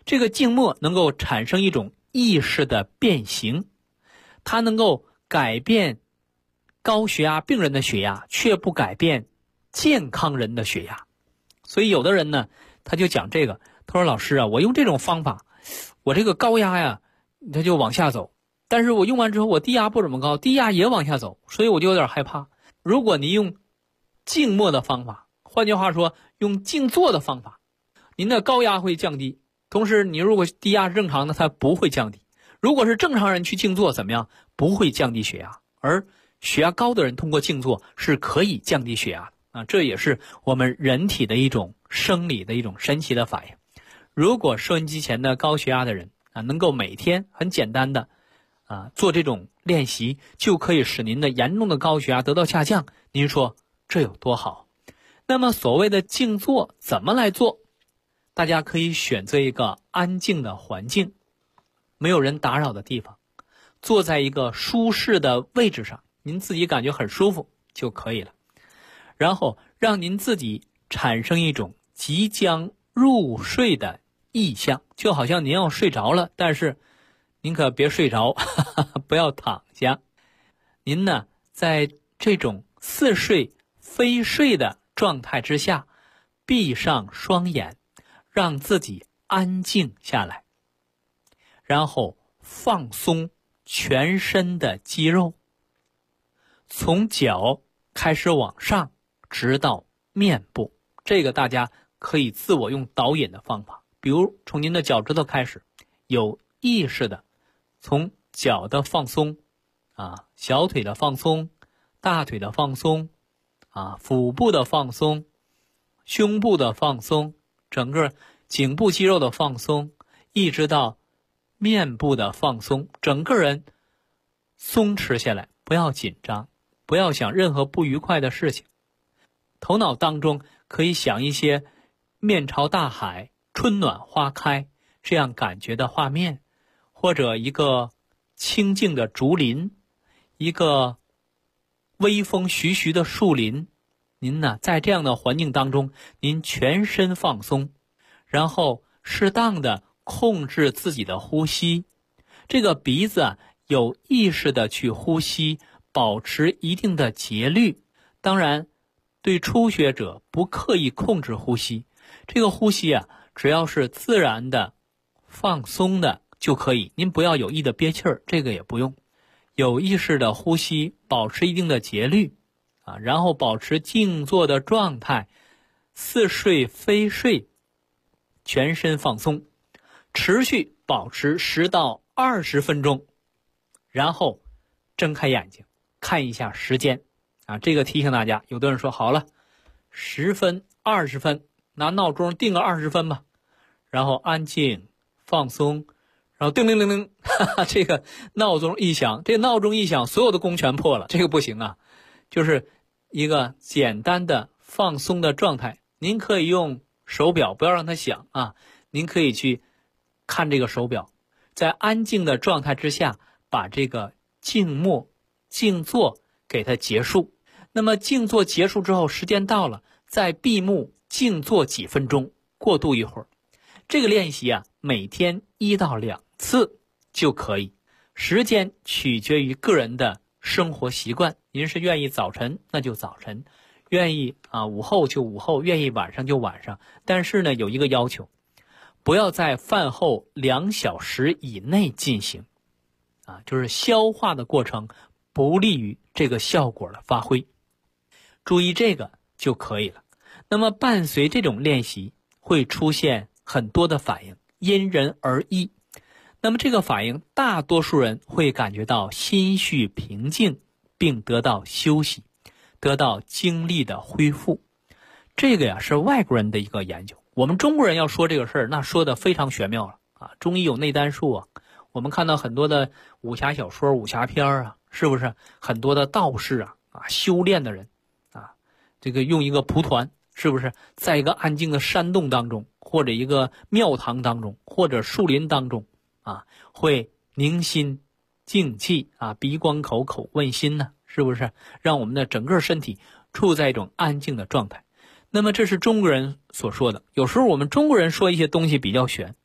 [SPEAKER 4] 这个静默能够产生一种意识的变形，它能够改变高血压病人的血压，却不改变健康人的血压。所以有的人呢，他就讲这个，他说老师啊，我用这种方法，我这个高压呀，它就往下走，但是我用完之后，我低压不怎么高，低压也往下走，所以我就有点害怕。如果你用静默的方法，换句话说，用静坐的方法，您的高压会降低，同时你如果低压是正常的，它不会降低。如果是正常人去静坐怎么样？不会降低血压，而血压高的人通过静坐是可以降低血压的啊，这也是我们人体的一种生理的一种神奇的反应。如果收音机前的高血压的人啊，能够每天很简单的做这种练习，就可以使您的严重的高血压得到下降，您说这有多好？那么所谓的静坐怎么来做？大家可以选择一个安静的环境，没有人打扰的地方，坐在一个舒适的位置上，您自己感觉很舒服就可以了。然后让您自己产生一种即将入睡的意象，就好像您要睡着了，但是您可别睡着，不要躺下。您呢，在这种似睡非睡的状态之下，闭上双眼，让自己安静下来，然后放松全身的肌肉，从脚开始往上，直到面部。这个大家可以自我用导引的方法，比如从您的脚趾头开始，有意识的从脚的放松小腿的放松，大腿的放松腹部的放松，胸部的放松，整个颈部肌肉的放松，一直到面部的放松，整个人松弛下来，不要紧张，不要想任何不愉快的事情。头脑当中可以想一些面朝大海，春暖花开这样感觉的画面，或者一个清静的竹林，一个微风徐徐的树林。您呢，在这样的环境当中，您全身放松，然后适当的控制自己的呼吸。这个鼻子有意识的去呼吸，保持一定的节律。当然对初学者不刻意控制呼吸，这个呼吸只要是自然的放松的就可以，您不要有意的憋气儿，这个也不用。有意识的呼吸，保持一定的节律然后保持静坐的状态，似睡非睡，全身放松，持续保持10到20分钟，然后睁开眼睛看一下时间这个提醒大家。有的人说好了10分20分，拿闹钟定个20分吧，然后安静放松，然后叮铃铃铃这个闹钟一响，这个闹钟一响，所有的功全破了，这个不行就是一个简单的放松的状态。您可以用手表，不要让它响您可以去看这个手表，在安静的状态之下，把这个静默静坐给它结束。那么静坐结束之后，时间到了，再闭目静坐几分钟，过渡一会儿。这个练习每天1到2次就可以，时间取决于个人的生活习惯。您是愿意早晨那就早晨，愿意午后就午后，愿意晚上就晚上。但是呢，有一个要求，不要在饭后2小时以内进行就是消化的过程不利于这个效果的发挥，注意这个就可以了。那么伴随这种练习会出现很多的反应，因人而异。那么这个反应，大多数人会感觉到心绪平静，并得到休息，得到精力的恢复。这个是外国人的一个研究。我们中国人要说这个事儿，那说的非常玄妙了中医有内丹术我们看到很多的武侠小说、武侠片是不是很多的道士修炼的人这个用一个蒲团，是不是在一个安静的山洞当中，或者一个庙堂当中，或者树林当中会凝心静气鼻观口，口问心是不是让我们的整个身体处在一种安静的状态。那么这是中国人所说的。有时候我们中国人说一些东西比较玄，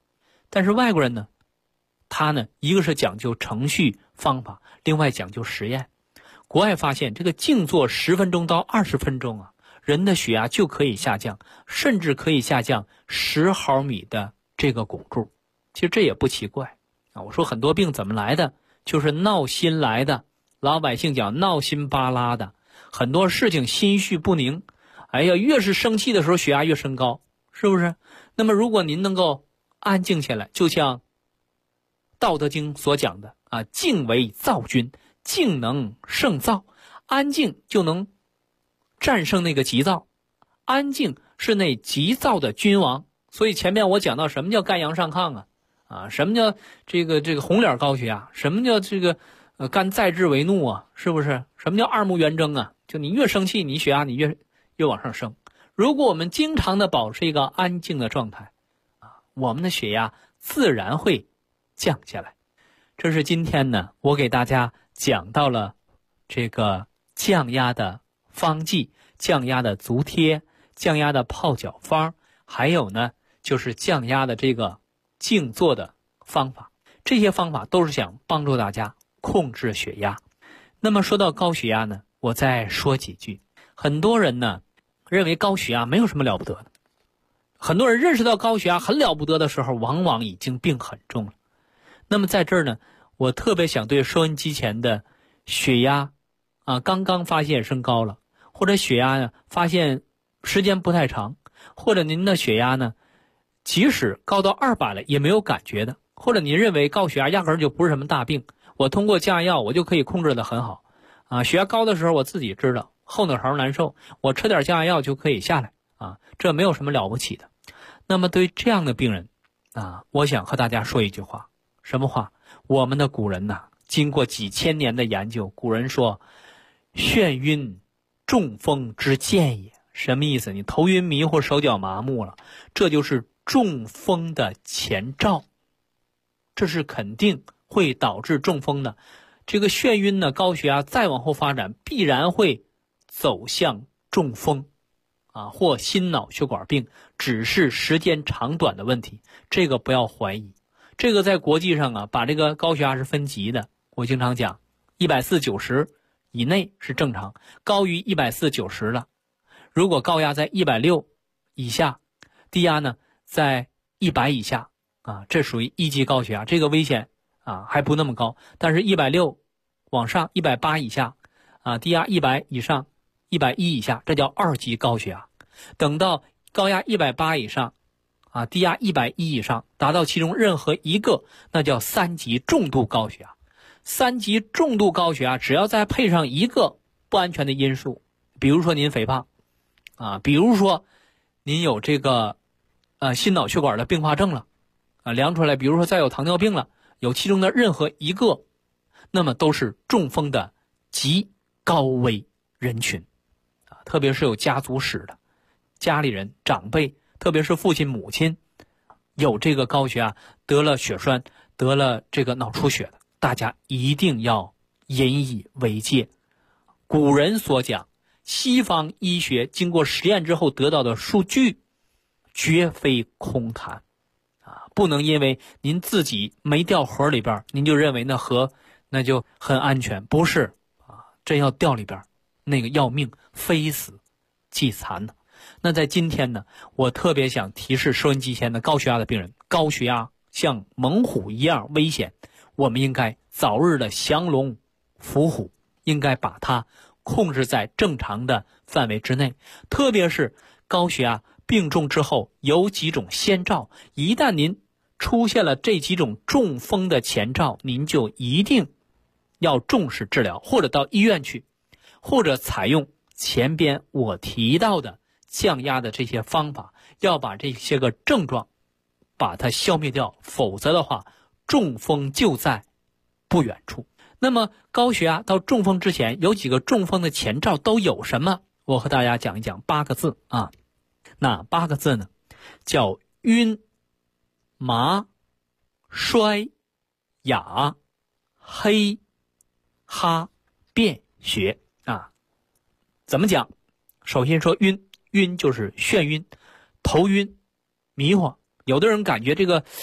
[SPEAKER 4] 但是外国人呢，他呢一个是讲究程序方法，另外讲究实验。国外发现这个静坐10分钟到20分钟啊，人的血压就可以下降，甚至可以下降10毫米的这个汞柱。其实这也不奇怪啊。我说很多病怎么来的，就是闹心来的，老百姓讲闹心巴拉的，很多事情心绪不宁，哎呀，越是生气的时候血压越升高，是不是？那么如果您能够安静下来，就像《道德经》所讲的啊，静为躁君，静能胜躁，安静就能战胜那个急躁，安静是那急躁的君王。所以前面我讲到什么叫肝阳上亢啊，什么叫这个红脸高血压，什么叫这个肝在志为怒啊，是不是？什么叫二目圆睁啊？就你越生气，你血压你越往上升。如果我们经常的保持一个安静的状态啊，我们的血压自然会降下来。这是今天呢，我给大家讲到了这个降压的方剂、降压的足贴、降压的泡脚方，还有呢就是降压的这个静坐的方法。这些方法都是想帮助大家控制血压。那么说到高血压呢，我再说几句。很多人呢认为高血压没有什么了不得的，很多人认识到高血压很了不得的时候，往往已经病很重了。那么在这儿呢，我特别想对收音机前的血压刚刚发现升高了，或者血压呢发现时间不太长，或者您的血压呢即使高到200了也没有感觉的，或者您认为高血压压根儿就不是什么大病，我通过降压药我就可以控制得很好啊，血压高的时候我自己知道后脑勺难受，我吃点降压药就可以下来啊，这没有什么了不起的。那么对于这样的病人啊，我想和大家说一句话。什么话？我们的古人呐，经过几千年的研究，古人说眩晕中风之见也。什么意思？你头晕迷糊，手脚麻木了，这就是中风的前兆，这是肯定会导致中风的。这个眩晕呢，高血压再往后发展必然会走向中风或心脑血管病，只是时间长短的问题，这个不要怀疑。这个在国际上把这个高血压是分级的，我经常讲140/90以内是正常，高于140/90了，如果高压在160以下，低压呢在100以下这属于1级高血压，这个危险还不那么高。但是160往上180以下低压100以上110以下，这叫2级高血压。等到高压180以上低压110以上，达到其中任何一个，那叫3级重度高血压。3级重度高血压只要再配上一个不安全的因素，比如说您肥胖比如说您有这个心脑血管的并发症了量出来，比如说再有糖尿病了，有其中的任何一个，那么都是中风的极高危人群特别是有家族史的家里人长辈，特别是父亲母亲有这个高血压，得了血栓，得了这个脑出血的，大家一定要引以为戒。古人所讲，西方医学经过实验之后得到的数据绝非空谈不能因为您自己没掉河里边，您就认为那河那就很安全，不是真要掉里边，那个要命，非死即残呢。那在今天呢，我特别想提示收音机前的高血压的病人，高血压像猛虎一样危险，我们应该早日的降龙伏虎，应该把它控制在正常的范围之内。特别是高血压病重之后有几种先兆，一旦您出现了这几种中风的前兆，您就一定要重视治疗，或者到医院去，或者采用前边我提到的降压的这些方法，要把这些个症状把它消灭掉，否则的话中风就在不远处。那么高血压到中风之前有几个中风的前兆都有什么？我和大家讲一讲8个字那8个字呢，叫晕、麻、衰、哑、黑、哈、便、血怎么讲？首先说晕，晕就是眩晕、头晕、迷糊。有的人感觉这个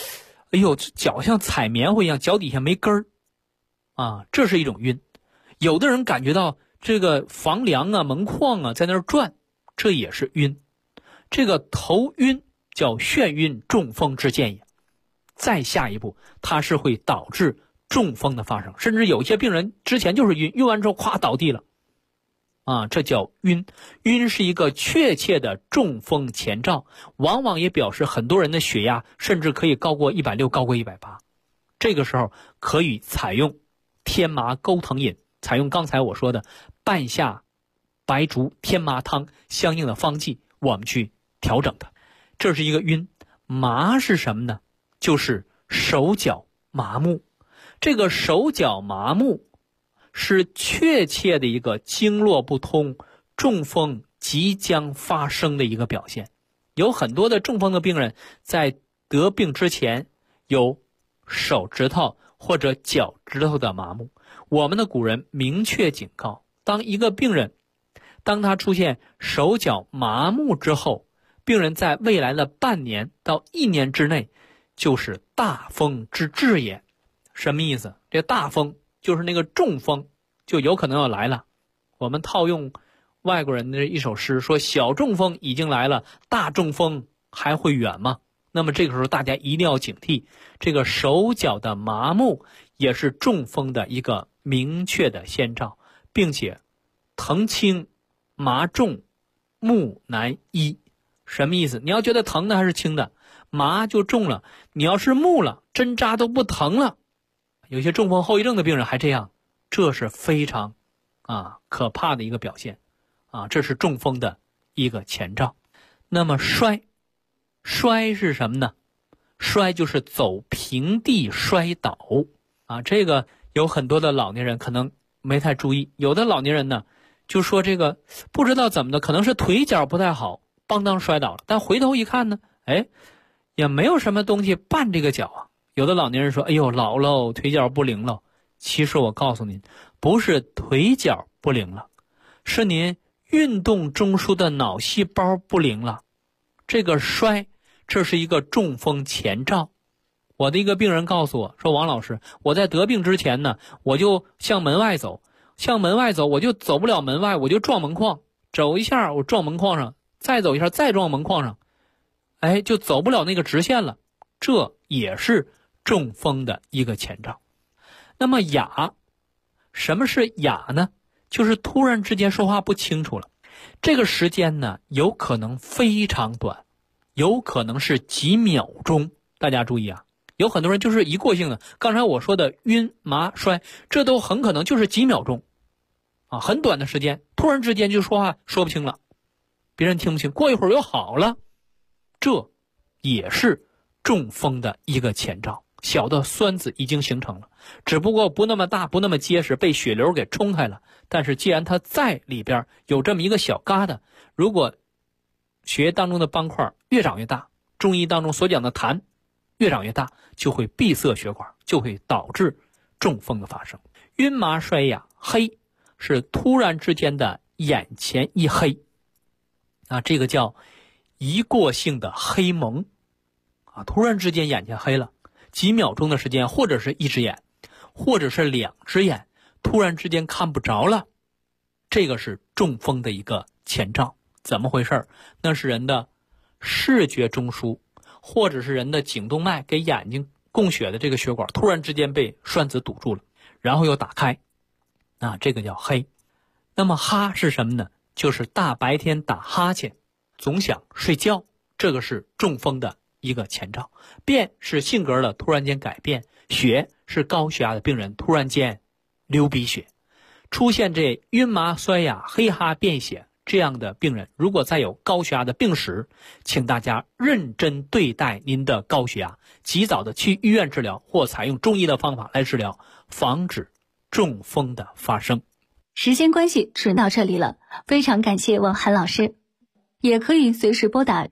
[SPEAKER 4] 哎呦，这脚像踩棉花一样，脚底下没根儿啊，这是一种晕。有的人感觉到这个房梁啊、门框啊在那儿转，这也是晕。这个头晕叫眩晕，中风之见也。再下一步，它是会导致中风的发生，甚至有些病人之前就是晕，晕完之后咵倒地了啊，这叫晕。晕是一个确切的中风前兆，往往也表示很多人的血压甚至可以高过160，高过180。这个时候可以采用天麻钩藤饮，采用刚才我说的半夏、白术、天麻汤相应的方剂，我们去调整它。这是一个晕。麻是什么呢？就是手脚麻木。这个手脚麻木是确切的一个经络不通、中风即将发生的一个表现。有很多的中风的病人在得病之前有手指头或者脚趾头的麻木。我们的古人明确警告，当一个病人当他出现手脚麻木之后，病人在未来的半年到1年之内就是大风之至也。什么意思？这大风就是那个中风就有可能要来了。我们套用外国人的一首诗说，小中风已经来了，大中风还会远吗？那么这个时候大家一定要警惕，这个手脚的麻木也是中风的一个明确的先兆，并且疼轻麻重木难医。什么意思？你要觉得疼的还是轻的，麻就重了，你要是木了，针扎都不疼了。有些中风后遗症的病人还这样，这是非常可怕的一个表现啊，这是中风的一个前兆。那么摔是什么呢？摔就是走平地摔倒啊，这个有很多的老年人可能没太注意，有的老年人呢就说这个不知道怎么的，可能是腿脚不太好，邦当摔倒了，但回头一看呢，也没有什么东西绊这个脚啊。有的老年人说，哎呦，老喽，腿脚不灵了。其实我告诉您，不是腿脚不灵了，是您运动中枢的脑细胞不灵了。这个摔，这是一个中风前兆。我的一个病人告诉我说，王老师，我在得病之前呢，我就向门外走，我就走不了门外，我就撞门框，走一下我撞门框上，再走一下再撞门框上，就走不了那个直线了。这也是中风的一个前兆。那么哑，什么是哑呢？就是突然之间说话不清楚了。这个时间呢，有可能非常短，有可能是几秒钟。大家注意啊，有很多人就是一过性的，刚才我说的晕麻摔，这都很可能就是几秒钟啊，很短的时间，突然之间就说话说不清了，别人听不清，过一会儿又好了，这也是中风的一个前兆。小的栓子已经形成了，只不过不那么大，不那么结实，被血流给冲开了。但是既然它在里边有这么一个小疙瘩，如果血液当中的斑块越长越大，中医当中所讲的痰越长越大，就会闭塞血管，就会导致中风的发生。晕麻衰哑，黑是突然之间的眼前一黑啊，这个叫一过性的黑蒙啊，突然之间眼前黑了，几秒钟的时间，或者是一只眼，或者是2只眼，突然之间看不着了，这个是中风的一个前兆。怎么回事？那是人的视觉中枢或者是人的颈动脉给眼睛供血的这个血管突然之间被栓子堵住了，然后又打开啊，这个叫黑。那么哈是什么呢？就是大白天打哈欠，总想睡觉，这个是中风的一个前兆。便是性格的突然间改变，血是高血压的病人突然间流鼻血。出现这晕麻衰哑、黑哈便血这样的病人，如果再有高血压的病史，请大家认真对待您的高血压，及早的去医院治疗，或采用中医的方法来治疗，防止中风的发生。
[SPEAKER 3] 时间关系，只到这里了，非常感谢王涵老师。也可以随时拨打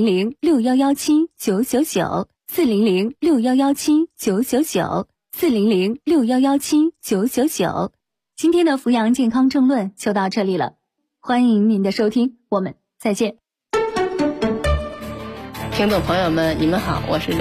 [SPEAKER 3] 400-6117-999，400-6117-999，400-6117-999。今天的扶阳健康政论就到这里了，欢迎您的收听，我们再见。
[SPEAKER 6] 听众朋友们，你们好，我是